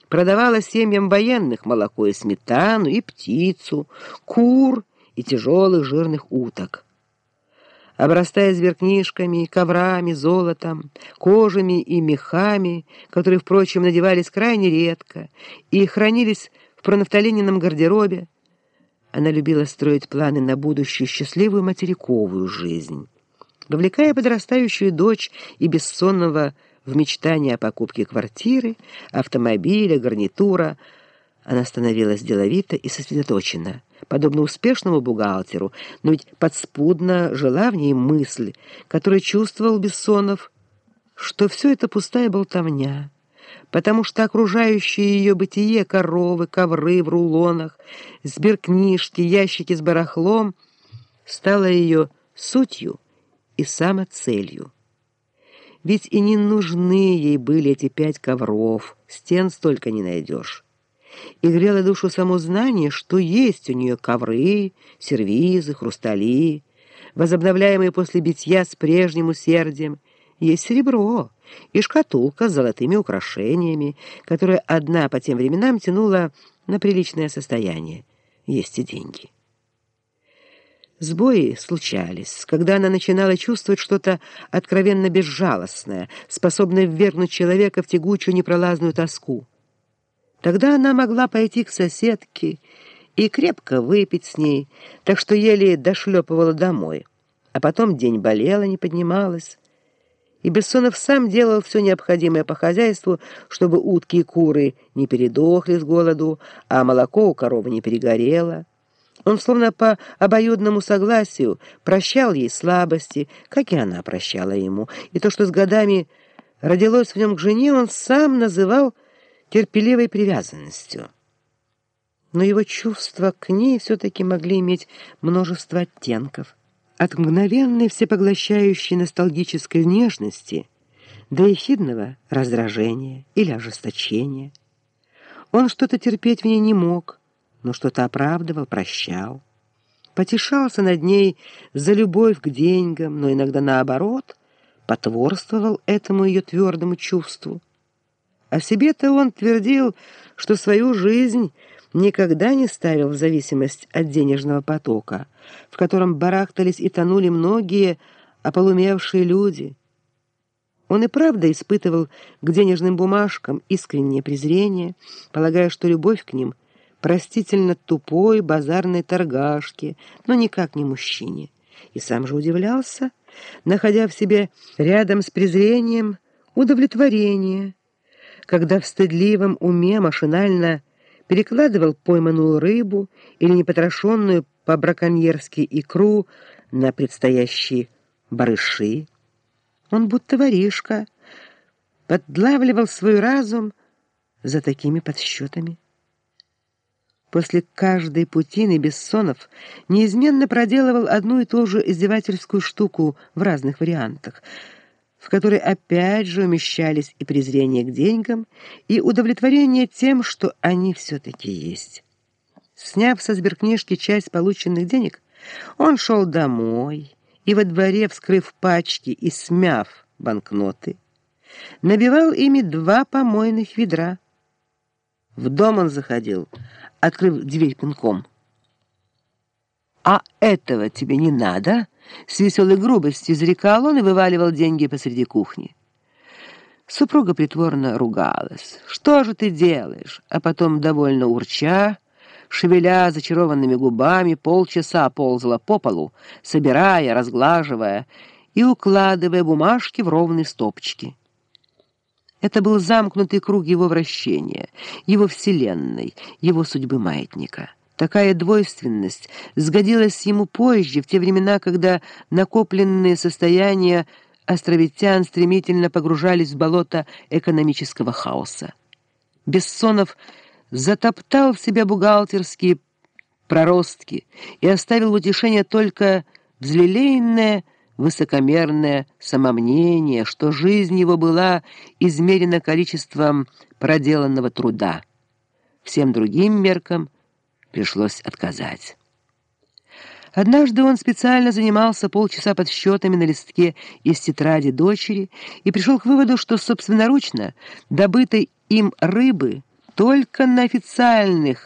продавала семьям военных молоко и сметану, и птицу, кур и тяжелых жирных уток. Обрастая сберкнижками, коврами, золотом, кожами и мехами, которые, впрочем, надевались крайне редко и хранились в пронафталиненном гардеробе, она любила строить планы на будущую счастливую материковую жизнь. Вовлекая подрастающую дочь и бессонного в мечтания о покупке квартиры, автомобиля, гарнитура, она становилась деловита и сосредоточена, подобно успешному бухгалтеру, но ведь подспудно жила в ней мысль, которую чувствовал Бессонов, что все это пустая болтовня, потому что окружающее ее бытие, коровы, ковры в рулонах, сберкнижки, ящики с барахлом, стало ее сутью и самоцелью. Ведь и не нужны ей были эти 5 ковров, стен столько не найдешь. И грело душу само знание, что есть у нее ковры, сервизы, хрустали, возобновляемые после битья с прежним усердием. Есть серебро и шкатулка с золотыми украшениями, которая одна по тем временам тянула на приличное состояние. Есть и деньги. Сбои случались, когда она начинала чувствовать что-то откровенно безжалостное, способное ввергнуть человека в тягучую непролазную тоску. Тогда она могла пойти к соседке и крепко выпить с ней, так что еле дошлепывала домой. А потом день болела, не поднималась. И Бессонов сам делал все необходимое по хозяйству, чтобы утки и куры не передохли с голоду, а молоко у коровы не перегорело. Он словно по обоюдному согласию прощал ей слабости, как и она прощала ему, и то, что с годами родилось в нем к жене, он сам называл терпеливой привязанностью. Но его чувства к ней все-таки могли иметь множество оттенков. От мгновенной всепоглощающей ностальгической нежности до ехидного раздражения или ожесточения. Он что-то терпеть в ней не мог, но что-то оправдывал, прощал. Потешался над ней за любовь к деньгам, но иногда наоборот потворствовал этому ее твердому чувству. О себе-то он твердил, что свою жизнь никогда не ставил в зависимость от денежного потока, в котором барахтались и тонули многие ополумевшие люди. Он и правда испытывал к денежным бумажкам искреннее презрение, полагая, что любовь к ним простительно тупой базарной торгашке, но никак не мужчине. И сам же удивлялся, находя в себе рядом с презрением удовлетворение, когда в стыдливом уме машинально перекладывал пойманную рыбу или непотрошенную по-браконьерски икру на предстоящие барыши. Он будто воришка подлавливал свой разум за такими подсчетами. После каждой путины Бессонов неизменно проделывал одну и ту же издевательскую штуку в разных вариантах, в которой опять же умещались и презрение к деньгам, и удовлетворение тем, что они все-таки есть. Сняв со сберкнижки часть полученных денег, он шел домой и во дворе, вскрыв пачки и смяв банкноты, набивал ими 2 помойных ведра. В дом он заходил, открыв дверь пинком. «А этого тебе не надо?» С веселой грубостью изрекал он и вываливал деньги посреди кухни. Супруга притворно ругалась. «Что же ты делаешь?» А потом, довольно урча, шевеля зачарованными губами, полчаса ползала по полу, собирая, разглаживая и укладывая бумажки в ровные стопочки. Это был замкнутый круг его вращения, его вселенной, его судьбы маятника. Такая двойственность сгодилась ему позже, в те времена, когда накопленные состояния островитян стремительно погружались в болото экономического хаоса. Бессонов затоптал в себя бухгалтерские проростки и оставил в утешение только взлелеянное высокомерное самомнение, что жизнь его была измерена количеством проделанного труда. Всем другим меркам пришлось отказать. Однажды он специально занимался полчаса подсчетами на листке из тетради дочери и пришел к выводу, что собственноручно добытой им рыбы только на официальных